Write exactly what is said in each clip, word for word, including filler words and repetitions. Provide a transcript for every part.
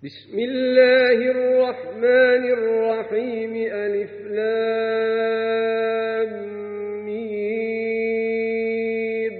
بسم الله الرحمن الرحيم ألف لام ميم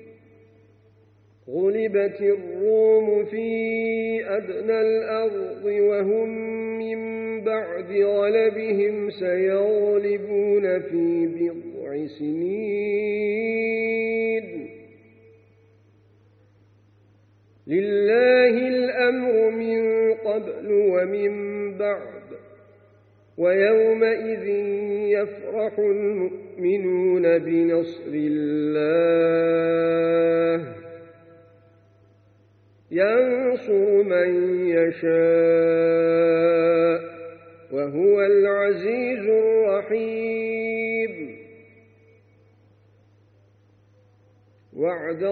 غلبت الروم في أدنى الأرض وهم من بعد غلبهم سيغلبون في بضع سنين لله الأمر من قبل ومن بعد ويومئذ يفرح المؤمنون بنصر الله ينصر من يشاء وهو العزيز الرحيم وعد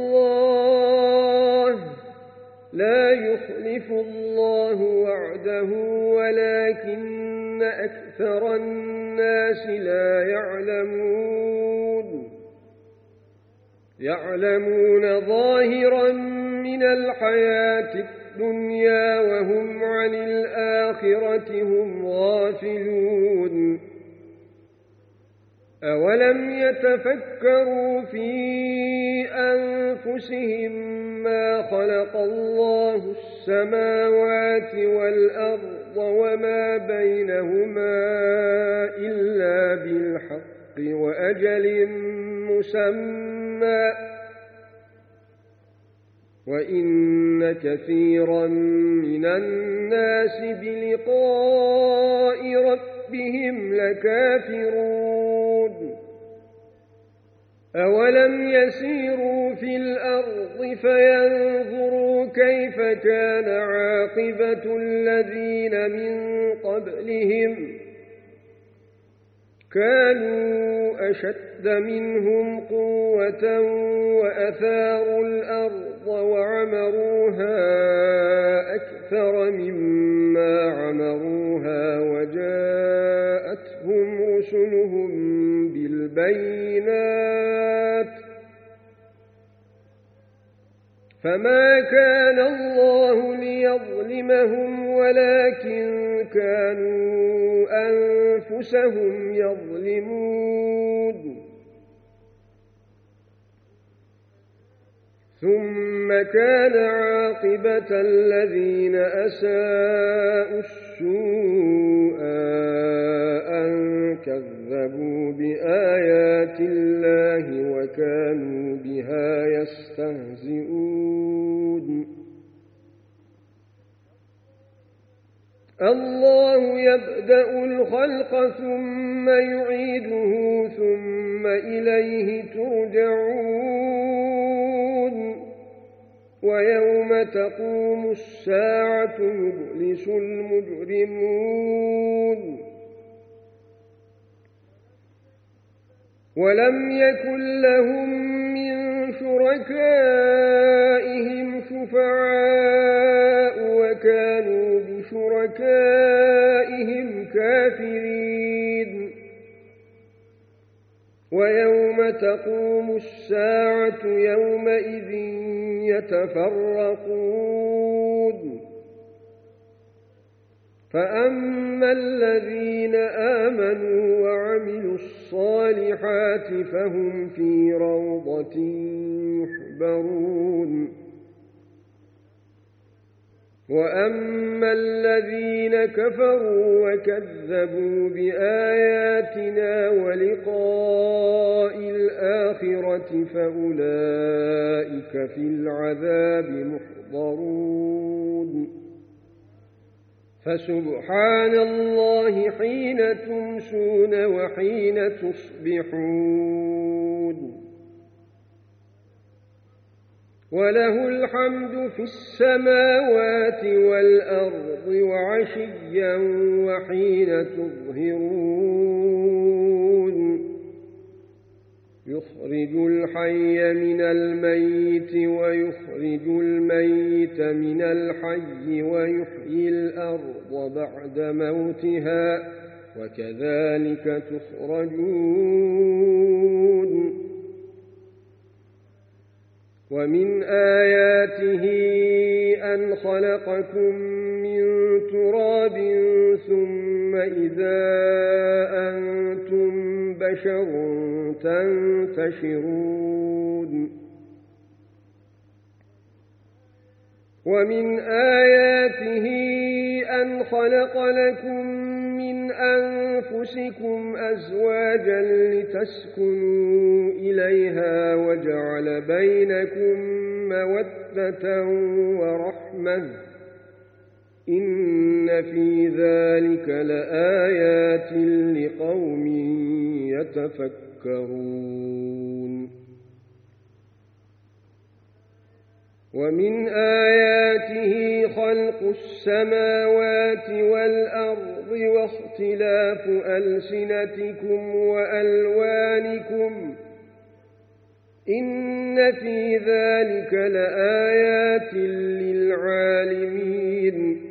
الله لا يخلف الله وعده ولكن أكثر الناس لا يعلمون يعلمون ظاهرا من الحياة الدنيا وهم عن الآخرة هم غافلون أولم يتفكروا في أنفسهم ما خلق الله السماوات والأرض وما بينهما إلا بالحق وأجل مسمى وإن كثيرا من الناس بلقاء ربهم لكافرون أولم يسيروا في الأرض فينظروا كيف كان عاقبة الذين من قبلهم كانوا أشد منهم قوة وأثاروا الأرض وعمروها أكثر مما عمروها وجاءتهم رسلهم بالبينات فما كان الله ليظلمهم ولكن كانوا أنفسهم يظلمون ثم كان عاقبة الذين أساءوا السوء أن كذبوا بآيات الله وكانوا بها يستهزئون الله يبدأ الخلق ثم يعيده ثم إليه ترجعون ويوم تقوم الساعة يبلس المجرمون ولم يكن لهم من شركائهم شفعاء وكانوا بشركائهم كافرين ويوم تقوم الساعة يومئذ يتفرقون فأما الذين آمنوا وعملوا الصالحات فهم في روضة يحبرون وأما الذين كفروا وكذبوا بآياتنا ولقاء الآخرة فأولئك في العذاب محضرون فسبحان الله حين تمسون وحين تصبحون وله الحمد في السماوات والأرض وعشيا وحين تظهرون يخرج الحي من الميت ويخرج الميت من الحي ويحيي الأرض بعد موتها وكذلك تخرجون ومن آياته أن خلقكم من تراب ثم إذا أنتم بشر تنتشرون ومن آياته أن خلق لكم من أنفسكم أزواجا لتسكنوا إليها وجعل بينكم مودة ورحمة إن في ذلك لآيات لقوم يتفكرون ومن آياته خلق السماوات والأرض واختلاف ألسنتكم وألوانكم إن في ذلك لآيات للعالمين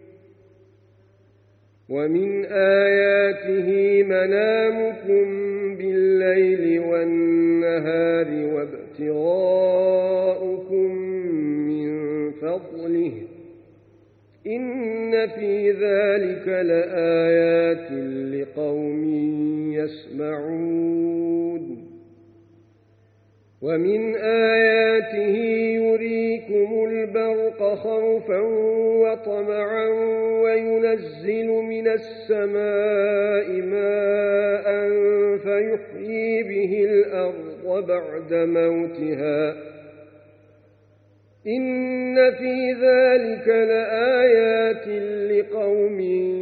ومن آياته منامكم بالليل والنهار وابتغاؤكم من فضله إن في ذلك لآيات لقوم يسمعون ومن آياته يريكم البرق خوفا وطمعا وينزل من السماء ماء فيحيي به الأرض بعد موتها إن في ذلك لآيات لقوم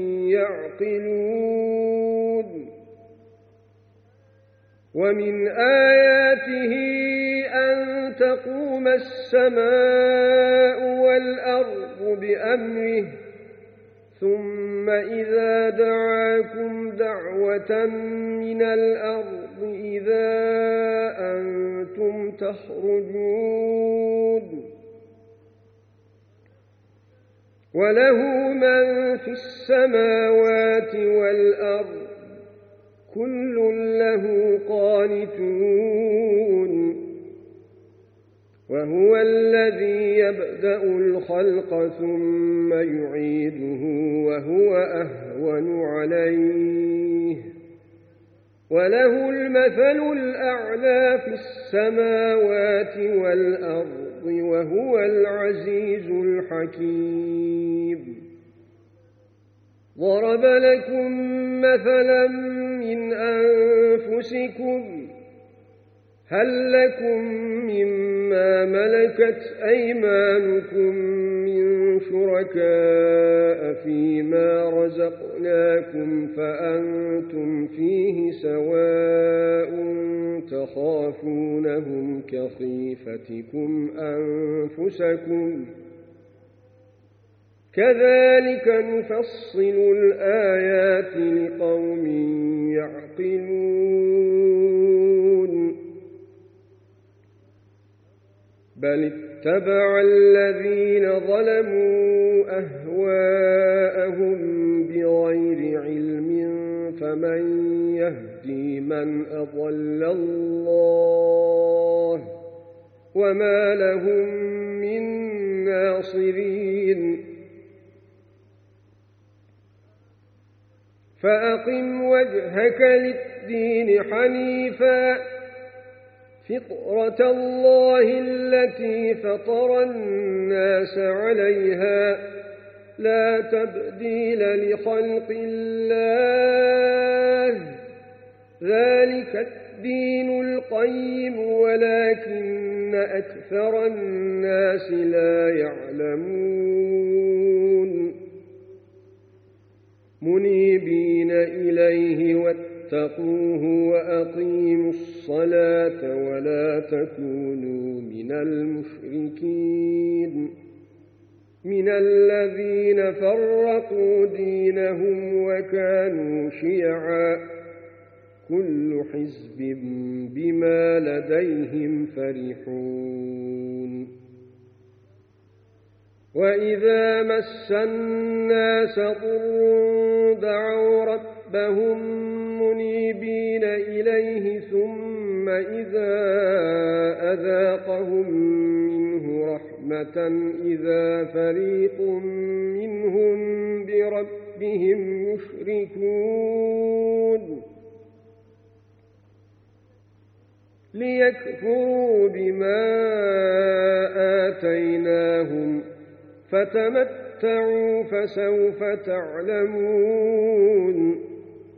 يعقلون ومن آياته أن تقوم السماء والأرض بأمره ثم إذا دعاكم دعوة من الأرض إذا أنتم تخرجون وله من في السماوات والأرض كل له قانتون وهو الذي يبدأ الخلق ثم يعيده وهو أهون عليه وله المثل الأعلى في السماوات والأرض وهو العزيز الحكيم ضرب لكم مثلا من أنفسكم هل لكم مما ملكت أيمانكم من شركاء فيما رزقناكم فأنتم فيه سواء تخافونهم كخيفتكم أنفسكم كذلك نفصل الآيات لقوم يعقلون بل اتبع الذين ظلموا أهواءهم بغير علم فمن يهدي من أضل الله وما لهم من ناصرين فأقم وجهك للدين حنيفا فطرة الله التي فطر الناس عليها لا تبديل لخلق الله ذلك الدين القيم ولكن أكثر الناس لا يعلمون منيبين إليه واتقوه وأقيموا الصلاة ولا تكونوا من المشركين من الذين فرقوا دينهم وكانوا شيعا كل حزب بما لديهم فرحون وإذا مس الناس ضر دعوا ربهم منيبين إليه ثم إذا أذاقهم رحمة إذا فريق منهم بربهم يشركون ليكفروا بما آتيناهم فتمتعوا فسوف تعلمون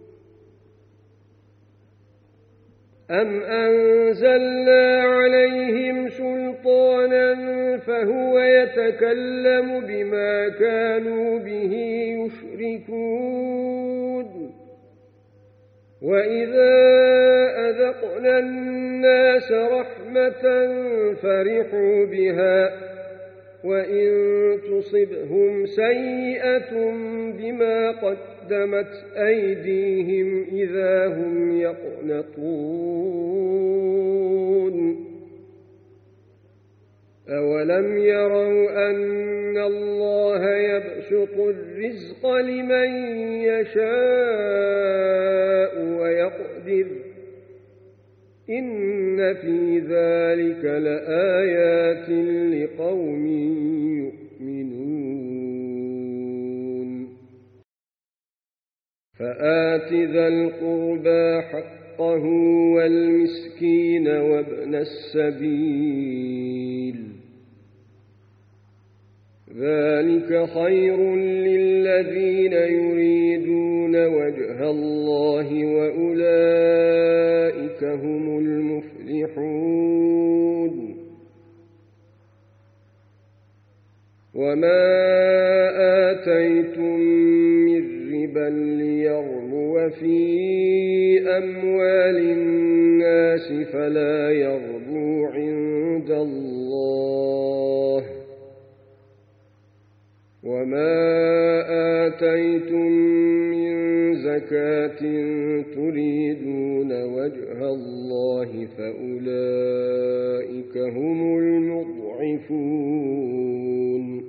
أم أنزلنا عليهم سلطانا فهو يتكلم بما كانوا به يشركون وإذا أذقنا الناس رحمة فرحوا بها وإن تصبهم سيئة بما قدمت أيديهم إذا هم يقنطون أولم يروا أن الله يبسط الرزق لمن يشاء ويقدر إن في ذلك لآيات لقوم يؤمنون فآت ذا القربى حقه والمسكين وابن السبيل ذلك خير للذين يريدون وجه الله وأولئك هم المفلحون وما آتيتم من ربا ليربو في أموال الناس فلا يربو عند الله وما آتيتم من زكاة تريدون وجه الله فأولئك هم المضعفون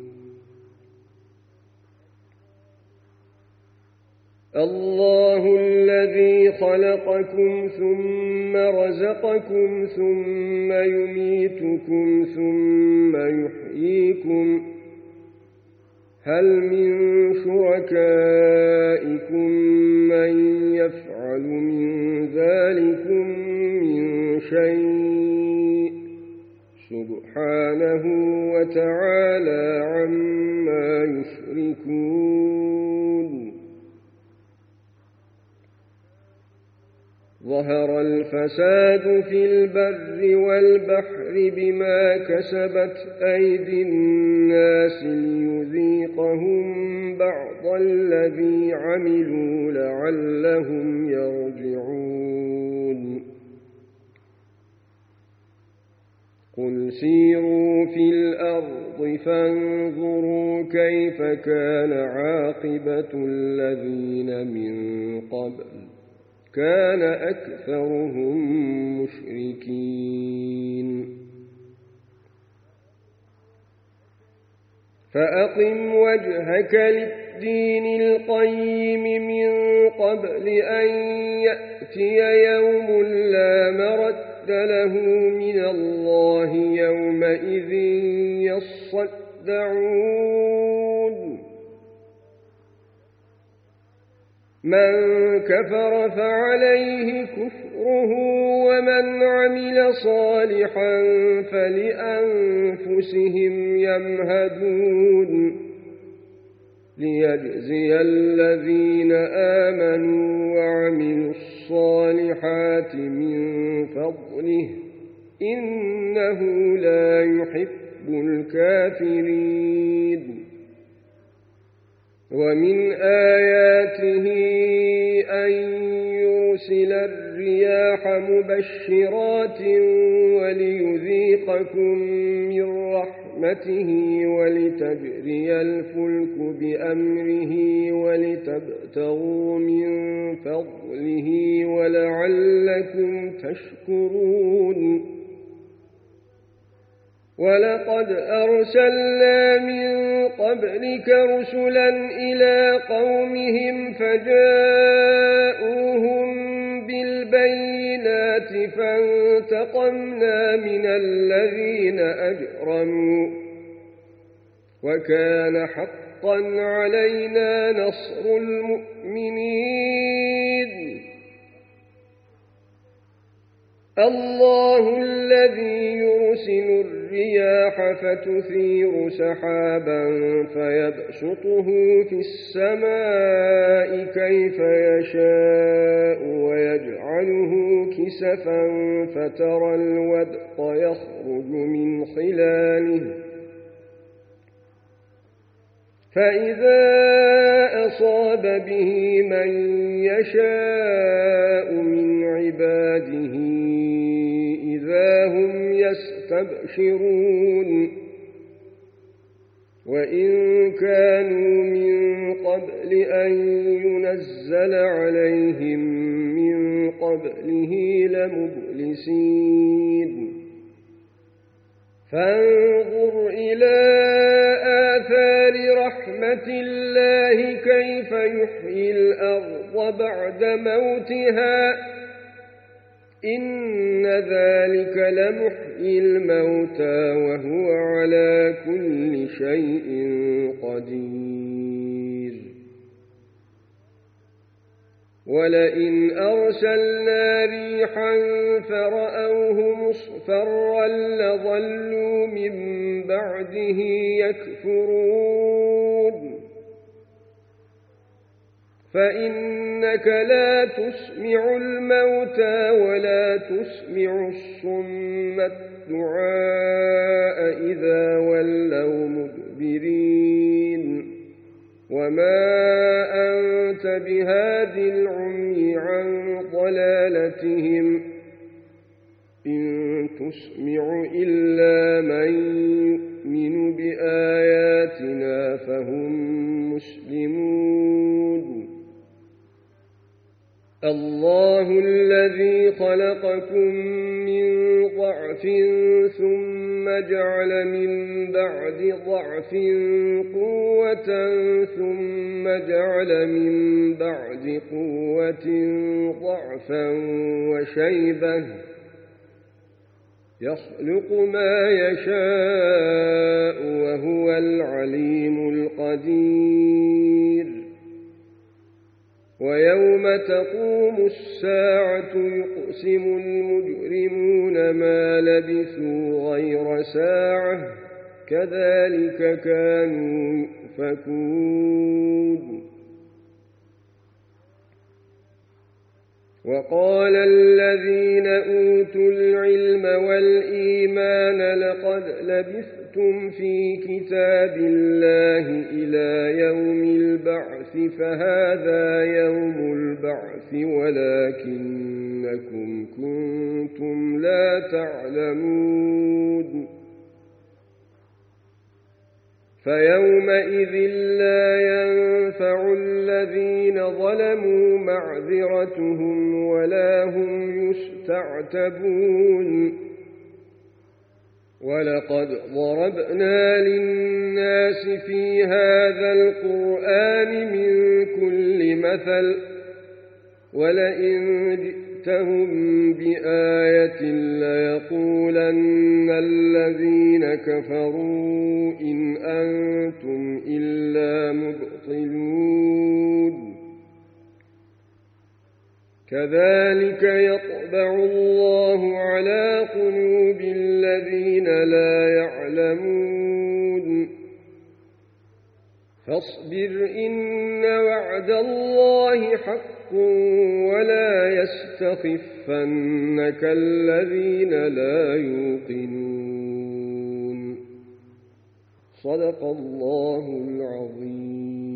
الله الذي خلقكم ثم رزقكم ثم يميتكم ثم يحييكم هل من شركائكم من يفعل من ذلكم من شيء سبحانه وتعالى عما يشركون ظهر الفساد في البر والبحر بما كسبت أيدي الناس ليذيقهم بعض الذي عملوا لعلهم يرجعون قل سيروا في الأرض فانظروا كيف كان عاقبة الذين من قبل كان أكثرهم مشركين فأقم وجهك للدين القيم من قبل أن يأتي يوم لا مرد له من الله يومئذ يصدعون من كفر فعليه كفره ومن عمل صالحا فلأنفسهم يمهدون ليجزي الذين آمنوا وعملوا الصالحات من فضله إنه لا يحب الكافرين ومن آياته أن يرسل الرياح مبشرات وليذيقكم من رحمته ولتجري الفلك بأمره ولتبتغوا من فضله ولعلكم تشكرون ولقد أرسلنا من قبلك رسلا إلى قومهم فجاءوهم بالبينات فانتقمنا من الذين أجرموا وكان حقا علينا نصر المؤمنين. الله الذي يرسل الرياح فتثير سحابا فيبسطه في السماء كيف يشاء ويجعله كسفا فترى الودق يخرج من خلاله فإذا أصاب به من يشاء من عباده إذا هم يستبشرون. وإن كانوا من قبل أن ينزل عليهم من قبله لمبلسين. فانظر إلى آثار رحمة الله كيف يحيي الأرض بعد موتها إن ذلك لمحيي الموتى وهو على كل شيء قدير. ولئن أرسلنا ريحا فرأوه مصفرا لظلوا من بعده يكفرون. فإنك لا تسمع الموتى ولا تسمع الصم الدعاء إذا ولوا مدبرين. وما أنت بهاد العمي عن ضلالتهم إن تسمع إلا من يؤمن بآياتنا فهم مسلمون. الله الذي خلقكم من ضعف ثم جعل من بعد ضعف قوة ثم جعل من بعد قوة ضعفا وشيبة يخلق ما يشاء وهو العليم القدير. ويوم تقوم الساعة يقسم المجرمون ما لبثوا غير ساعة كذلك كانوا يؤفكون. وقال الذين أوتوا العلم والإيمان لقد لبثتم في كتاب الله إلى يوم البعث فهذا يوم البعث ولكنكم كنتم لا تعلمون. فيومئذ لا ينفع الذين ظلموا معذرتهم ولا هم يستعتبون. ولقد ضربنا للناس في هذا القرآن من كل مثل ولئن جئتهم بآية ليقولن الذين كفروا إن أنتم إلا مبطلون. كذلك يطبع الله على قلوب الذين لا يعلمون. فاصبر إن وعد الله حق ولا يستخفنك الذين لا يوقنون. صدق الله العظيم.